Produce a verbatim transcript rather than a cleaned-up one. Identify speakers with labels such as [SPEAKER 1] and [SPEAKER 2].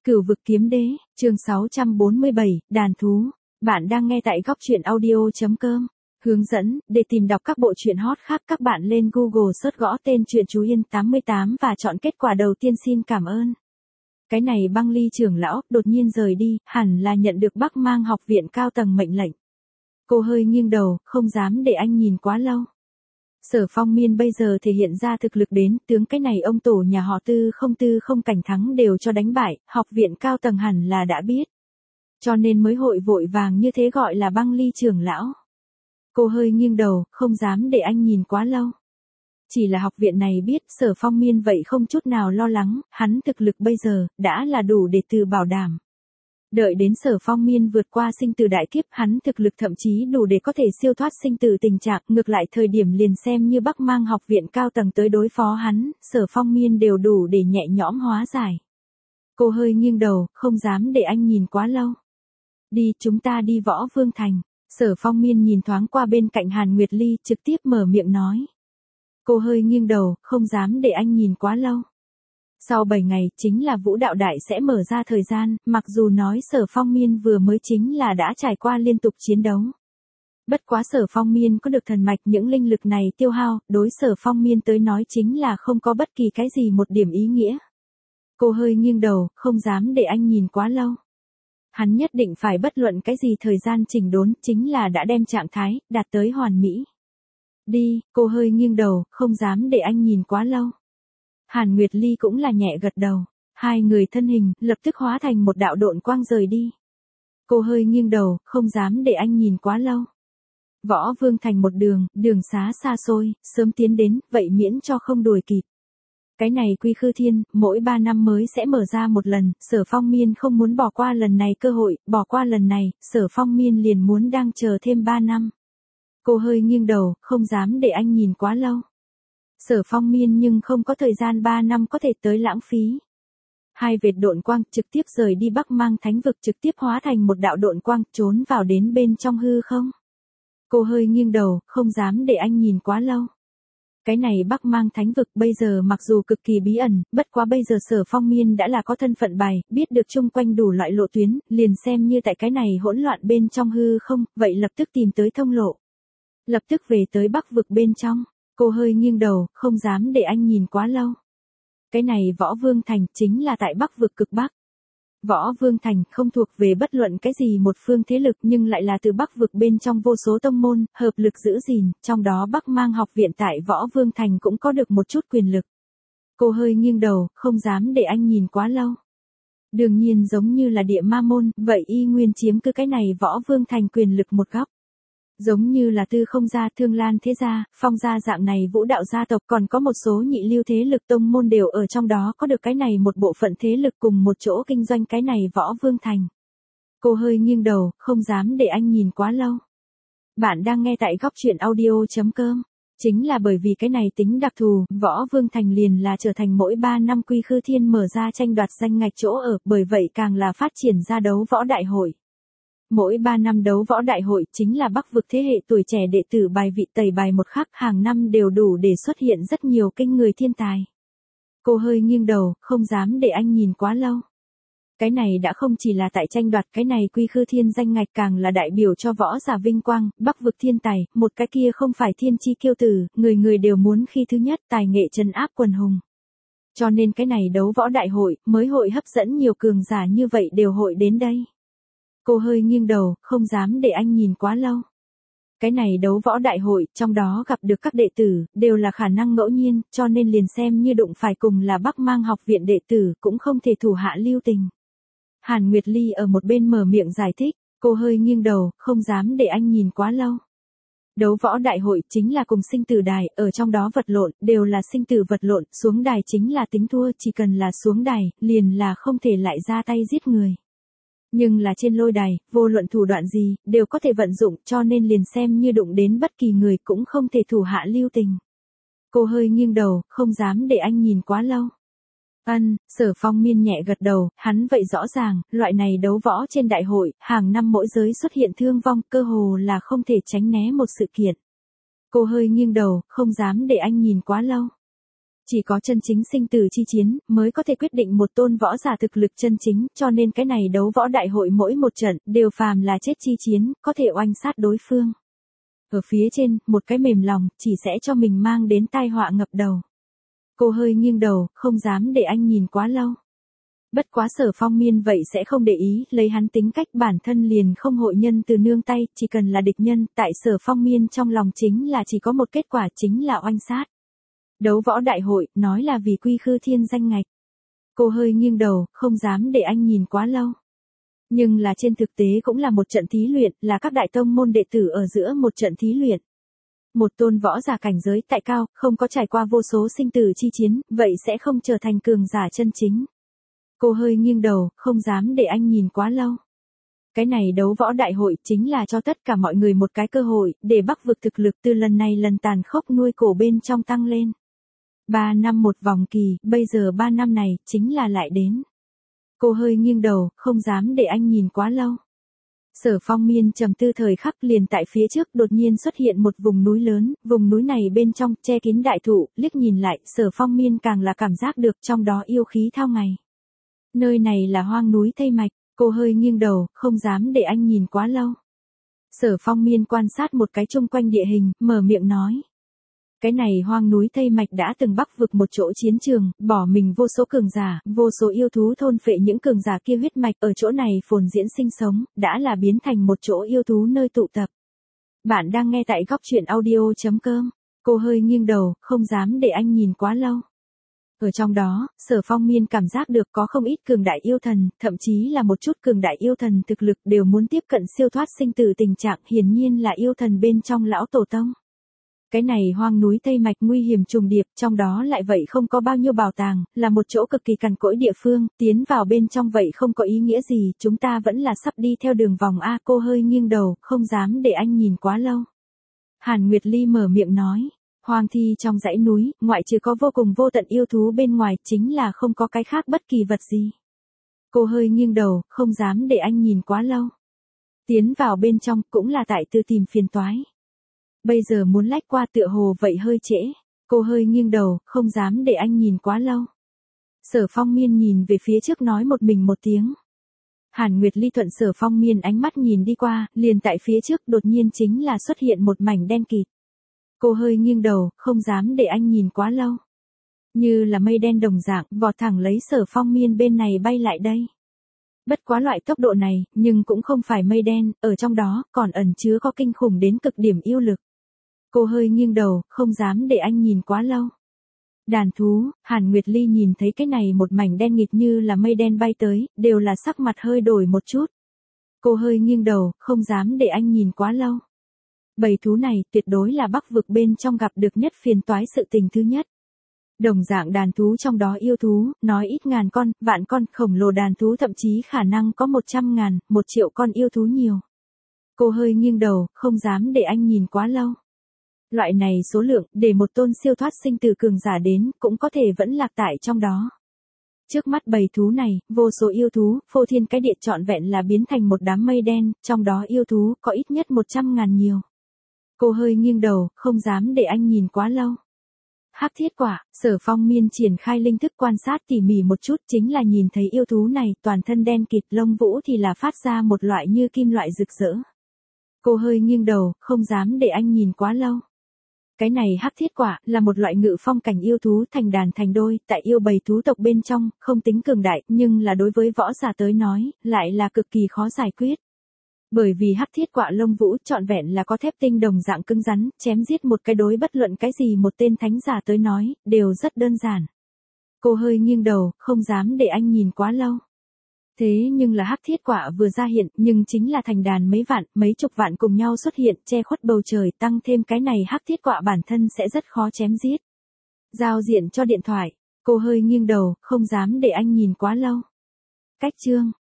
[SPEAKER 1] Cửu vực kiếm đế, chương sáu trăm bốn mươi bảy, đàn thú. Bạn đang nghe tại góc truyện audio.com. Hướng dẫn, để tìm đọc các bộ truyện hot khác các bạn lên Google search gõ tên truyện Chú Yên tám mươi tám và chọn kết quả đầu tiên. Xin cảm ơn. Cái này Băng Ly trưởng lão đột nhiên rời đi, hẳn là nhận được Bắc Mang học viện cao tầng mệnh lệnh. Cô hơi nghiêng đầu, không dám để anh nhìn quá lâu. Sở Phong Miên bây giờ thể hiện ra thực lực đến, tướng cái này ông tổ nhà họ Tư không Tư không Cảnh Thắng đều cho đánh bại, học viện cao tầng hẳn là đã biết. Cho nên mới hội vội vàng như thế gọi là Băng Ly trưởng lão. Cô hơi nghiêng đầu, không dám để anh nhìn quá lâu. Chỉ là học viện này biết Sở Phong Miên vậy không chút nào lo lắng, hắn thực lực bây giờ, đã là đủ để từ bảo đảm. Đợi đến Sở Phong Miên vượt qua sinh tử đại kiếp, hắn thực lực thậm chí đủ để có thể siêu thoát sinh tử tình trạng, ngược lại thời điểm liền xem như Bắc Mang học viện cao tầng tới đối phó hắn, Sở Phong Miên đều đủ để nhẹ nhõm hóa giải. Cô hơi nghiêng đầu, không dám để anh nhìn quá lâu. Đi, chúng ta đi Võ Vương Thành. Sở Phong Miên nhìn thoáng qua bên cạnh Hàn Nguyệt Ly, trực tiếp mở miệng nói. Cô hơi nghiêng đầu, không dám để anh nhìn quá lâu. Sau bảy ngày, chính là vũ đạo đại sẽ mở ra thời gian, mặc dù nói Sở Phong Miên vừa mới chính là đã trải qua liên tục chiến đấu. Bất quá Sở Phong Miên có được thần mạch, những linh lực này tiêu hao, đối Sở Phong Miên tới nói chính là không có bất kỳ cái gì một điểm ý nghĩa. Cô hơi nghiêng đầu, không dám để anh nhìn quá lâu. Hắn nhất định phải bất luận cái gì thời gian chỉnh đốn, chính là đã đem trạng thái, đạt tới hoàn mỹ. Đi, cô hơi nghiêng đầu, không dám để anh nhìn quá lâu. Hàn Nguyệt Ly cũng là nhẹ gật đầu. Hai người thân hình, lập tức hóa thành một đạo độn quang rời đi. Cô hơi nghiêng đầu, không dám để anh nhìn quá lâu. Võ Vương Thành một đường, đường xá xa xôi, sớm tiến đến, vậy miễn cho không đuổi kịp. Cái này Quy Khư Thiên, mỗi ba năm mới sẽ mở ra một lần, Sở Phong Miên không muốn bỏ qua lần này cơ hội, bỏ qua lần này, Sở Phong Miên liền muốn đang chờ thêm ba năm. Cô hơi nghiêng đầu, không dám để anh nhìn quá lâu. Sở Phong Miên nhưng không có thời gian ba năm có thể tới lãng phí. Hai vệt độn quang trực tiếp rời đi Bắc Mang Thánh vực, trực tiếp hóa thành một đạo độn quang trốn vào đến bên trong hư không. Cô hơi nghiêng đầu, không dám để anh nhìn quá lâu. Cái này Bắc Mang Thánh vực bây giờ mặc dù cực kỳ bí ẩn, bất quá bây giờ Sở Phong Miên đã là có thân phận bài, biết được chung quanh đủ loại lộ tuyến, liền xem như tại cái này hỗn loạn bên trong hư không, vậy lập tức tìm tới thông lộ. Lập tức về tới Bắc vực bên trong. Cô hơi nghiêng đầu, không dám để anh nhìn quá lâu. Cái này Võ Vương Thành chính là tại Bắc vực cực Bắc. Võ Vương Thành không thuộc về bất luận cái gì một phương thế lực nhưng lại là từ Bắc vực bên trong vô số tông môn, hợp lực giữ gìn, trong đó Bắc Mang học viện tại Võ Vương Thành cũng có được một chút quyền lực. Cô hơi nghiêng đầu, không dám để anh nhìn quá lâu. Đương nhiên giống như là địa ma môn, vậy y nguyên chiếm cứ cái này Võ Vương Thành quyền lực một góc. Giống như là Tư Không gia, Thương Lan thế gia, Phong gia dạng này vũ đạo gia tộc, còn có một số nhị lưu thế lực tông môn đều ở trong đó có được cái này một bộ phận thế lực cùng một chỗ kinh doanh cái này Võ Vương Thành. Cô hơi nghiêng đầu, không dám để anh nhìn quá lâu. Bạn đang nghe tại góc truyện audio.com. Chính là bởi vì cái này tính đặc thù, Võ Vương Thành liền là trở thành mỗi ba năm Quy Khư Thiên mở ra tranh đoạt danh ngạch chỗ ở, bởi vậy càng là phát triển ra đấu võ đại hội. Mỗi ba năm đấu võ đại hội chính là Bắc vực thế hệ tuổi trẻ đệ tử bài vị tẩy bài một khắc, hàng năm đều đủ để xuất hiện rất nhiều kinh người thiên tài. Cô hơi nghiêng đầu, không dám để anh nhìn quá lâu. Cái này đã không chỉ là tại tranh đoạt, cái này Quy Khư Thiên danh ngạch càng là đại biểu cho võ giả vinh quang, Bắc vực thiên tài, một cái kia không phải thiên chi kiêu tử, người người đều muốn khi thứ nhất, tài nghệ trấn áp quần hùng. Cho nên cái này đấu võ đại hội, mới hội hấp dẫn nhiều cường giả như vậy đều hội đến đây. Cô hơi nghiêng đầu, không dám để anh nhìn quá lâu. Cái này đấu võ đại hội, trong đó gặp được các đệ tử, đều là khả năng ngẫu nhiên, cho nên liền xem như đụng phải cùng là Bắc Mang học viện đệ tử, cũng không thể thủ hạ lưu tình. Hàn Nguyệt Ly ở một bên mở miệng giải thích, cô hơi nghiêng đầu, không dám để anh nhìn quá lâu. Đấu võ đại hội chính là cùng sinh tử đài, ở trong đó vật lộn, đều là sinh tử vật lộn, xuống đài chính là tính thua, chỉ cần là xuống đài, liền là không thể lại ra tay giết người. Nhưng là trên lôi đài, vô luận thủ đoạn gì, đều có thể vận dụng, cho nên liền xem như đụng đến bất kỳ người cũng không thể thủ hạ lưu tình. Cô hơi nghiêng đầu, không dám để anh nhìn quá lâu. Ân, Sở Phong Miên nhẹ gật đầu, hắn vậy rõ ràng, loại này đấu võ trên đại hội, hàng năm mỗi giới xuất hiện thương vong, cơ hồ là không thể tránh né một sự kiện. Cô hơi nghiêng đầu, không dám để anh nhìn quá lâu. Chỉ có chân chính sinh tử chi chiến, mới có thể quyết định một tôn võ giả thực lực chân chính, cho nên cái này đấu võ đại hội mỗi một trận, đều phàm là chết chi chiến, có thể oanh sát đối phương. Ở phía trên, một cái mềm lòng, chỉ sẽ cho mình mang đến tai họa ngập đầu. Cô hơi nghiêng đầu, không dám để anh nhìn quá lâu. Bất quá Sở Phong Miên vậy sẽ không để ý, lấy hắn tính cách bản thân liền không hội nhân từ nương tay, chỉ cần là địch nhân, tại Sở Phong Miên trong lòng chính là chỉ có một kết quả chính là oanh sát. Đấu võ đại hội, nói là vì quy khư thiên danh ngạch. Cô hơi nghiêng đầu, không dám để anh nhìn quá lâu. Nhưng là trên thực tế cũng là một trận thí luyện, là các đại tông môn đệ tử ở giữa một trận thí luyện. Một tôn võ giả cảnh giới tại cao, không có trải qua vô số sinh tử chi chiến, vậy sẽ không trở thành cường giả chân chính. Cô hơi nghiêng đầu, không dám để anh nhìn quá lâu. Cái này đấu võ đại hội chính là cho tất cả mọi người một cái cơ hội, để bắc vực thực lực từ lần này lần tàn khốc nuôi cổ bên trong tăng lên. Ba năm một vòng kỳ, bây giờ ba năm này, chính là lại đến. Cô hơi nghiêng đầu, không dám để anh nhìn quá lâu. Sở Phong Miên trầm tư thời khắc liền tại phía trước đột nhiên xuất hiện một vùng núi lớn, vùng núi này bên trong che kín đại thụ, liếc nhìn lại, Sở Phong Miên càng là cảm giác được trong đó yêu khí thao ngày. Nơi này là hoang núi Tây Mạch, cô hơi nghiêng đầu, không dám để anh nhìn quá lâu. Sở Phong Miên quan sát một cái chung quanh địa hình, mở miệng nói. Cái này hoang núi Tây Mạch đã từng bắc vực một chỗ chiến trường, bỏ mình vô số cường giả, vô số yêu thú thôn phệ những cường giả kia huyết mạch ở chỗ này phồn diễn sinh sống, đã là biến thành một chỗ yêu thú nơi tụ tập. Bạn đang nghe tại góc truyện audio chấm com, cô hơi nghiêng đầu, không dám để anh nhìn quá lâu. Ở trong đó, Sở Phong Miên cảm giác được có không ít cường đại yêu thần, thậm chí là một chút cường đại yêu thần thực lực đều muốn tiếp cận siêu thoát sinh tử tình trạng, hiển nhiên là yêu thần bên trong lão tổ tông. Cái này hoang núi Tây Mạch nguy hiểm trùng điệp, trong đó lại vậy không có bao nhiêu bảo tàng, là một chỗ cực kỳ cằn cỗi địa phương, tiến vào bên trong vậy không có ý nghĩa gì, chúng ta vẫn là sắp đi theo đường vòng A. Cô hơi nghiêng đầu, không dám để anh nhìn quá lâu. Hàn Nguyệt Ly mở miệng nói, hoang thi trong dãy núi, ngoại trừ có vô cùng vô tận yêu thú bên ngoài, chính là không có cái khác bất kỳ vật gì. Cô hơi nghiêng đầu, không dám để anh nhìn quá lâu. Tiến vào bên trong, cũng là tại tư tìm phiền toái. Bây giờ muốn lách qua tựa hồ vậy hơi trễ. Cô hơi nghiêng đầu, không dám để anh nhìn quá lâu. Sở Phong Miên nhìn về phía trước nói một mình một tiếng. Hàn Nguyệt Ly thuận Sở Phong Miên ánh mắt nhìn đi qua, liền tại phía trước đột nhiên chính là xuất hiện một mảnh đen kịt. Cô hơi nghiêng đầu, không dám để anh nhìn quá lâu. Như là mây đen đồng dạng, vọt thẳng lấy Sở Phong Miên bên này bay lại đây. Bất quá loại tốc độ này, nhưng cũng không phải mây đen, ở trong đó còn ẩn chứa có kinh khủng đến cực điểm yêu lực. Cô hơi nghiêng đầu, không dám để anh nhìn quá lâu. Đàn thú, Hàn Nguyệt Ly nhìn thấy cái này một mảnh đen nghịt như là mây đen bay tới, đều là sắc mặt hơi đổi một chút. Cô hơi nghiêng đầu, không dám để anh nhìn quá lâu. Bầy thú này tuyệt đối là bắc vực bên trong gặp được nhất phiền toái sự tình thứ nhất. Đồng dạng đàn thú trong đó yêu thú, nói ít ngàn con, vạn con, khổng lồ đàn thú thậm chí khả năng có một trăm ngàn, một triệu con yêu thú nhiều. Cô hơi nghiêng đầu, không dám để anh nhìn quá lâu. Loại này số lượng, để một tôn siêu thoát sinh từ cường giả đến, cũng có thể vẫn lạc tại trong đó. Trước mắt bầy thú này, vô số yêu thú, phô thiên cái địa trọn vẹn là biến thành một đám mây đen, trong đó yêu thú có ít nhất một trăm ngàn nhiều. Cô hơi nghiêng đầu, không dám để anh nhìn quá lâu. Hắc thiết quả, Sở Phong Miên triển khai linh thức quan sát tỉ mỉ một chút, chính là nhìn thấy yêu thú này, toàn thân đen kịt, lông vũ thì là phát ra một loại như kim loại rực rỡ. Cô hơi nghiêng đầu, không dám để anh nhìn quá lâu. Cái này hắc thiết quả, là một loại ngự phong cảnh yêu thú thành đàn thành đôi, tại yêu bầy thú tộc bên trong, không tính cường đại, nhưng là đối với võ giả tới nói, lại là cực kỳ khó giải quyết. Bởi vì hắc thiết quả lông vũ trọn vẹn là có thép tinh đồng dạng cứng rắn, chém giết một cái đối bất luận cái gì một tên thánh giả tới nói, đều rất đơn giản. Cô hơi nghiêng đầu, không dám để anh nhìn quá lâu. Thế nhưng là hắc thiết quả vừa ra hiện, nhưng chính là thành đàn mấy vạn, mấy chục vạn cùng nhau xuất hiện, che khuất bầu trời, tăng thêm cái này hắc thiết quả bản thân sẽ rất khó chém giết. Giao diện cho điện thoại, cô hơi nghiêng đầu, không dám để anh nhìn quá lâu. Cách chương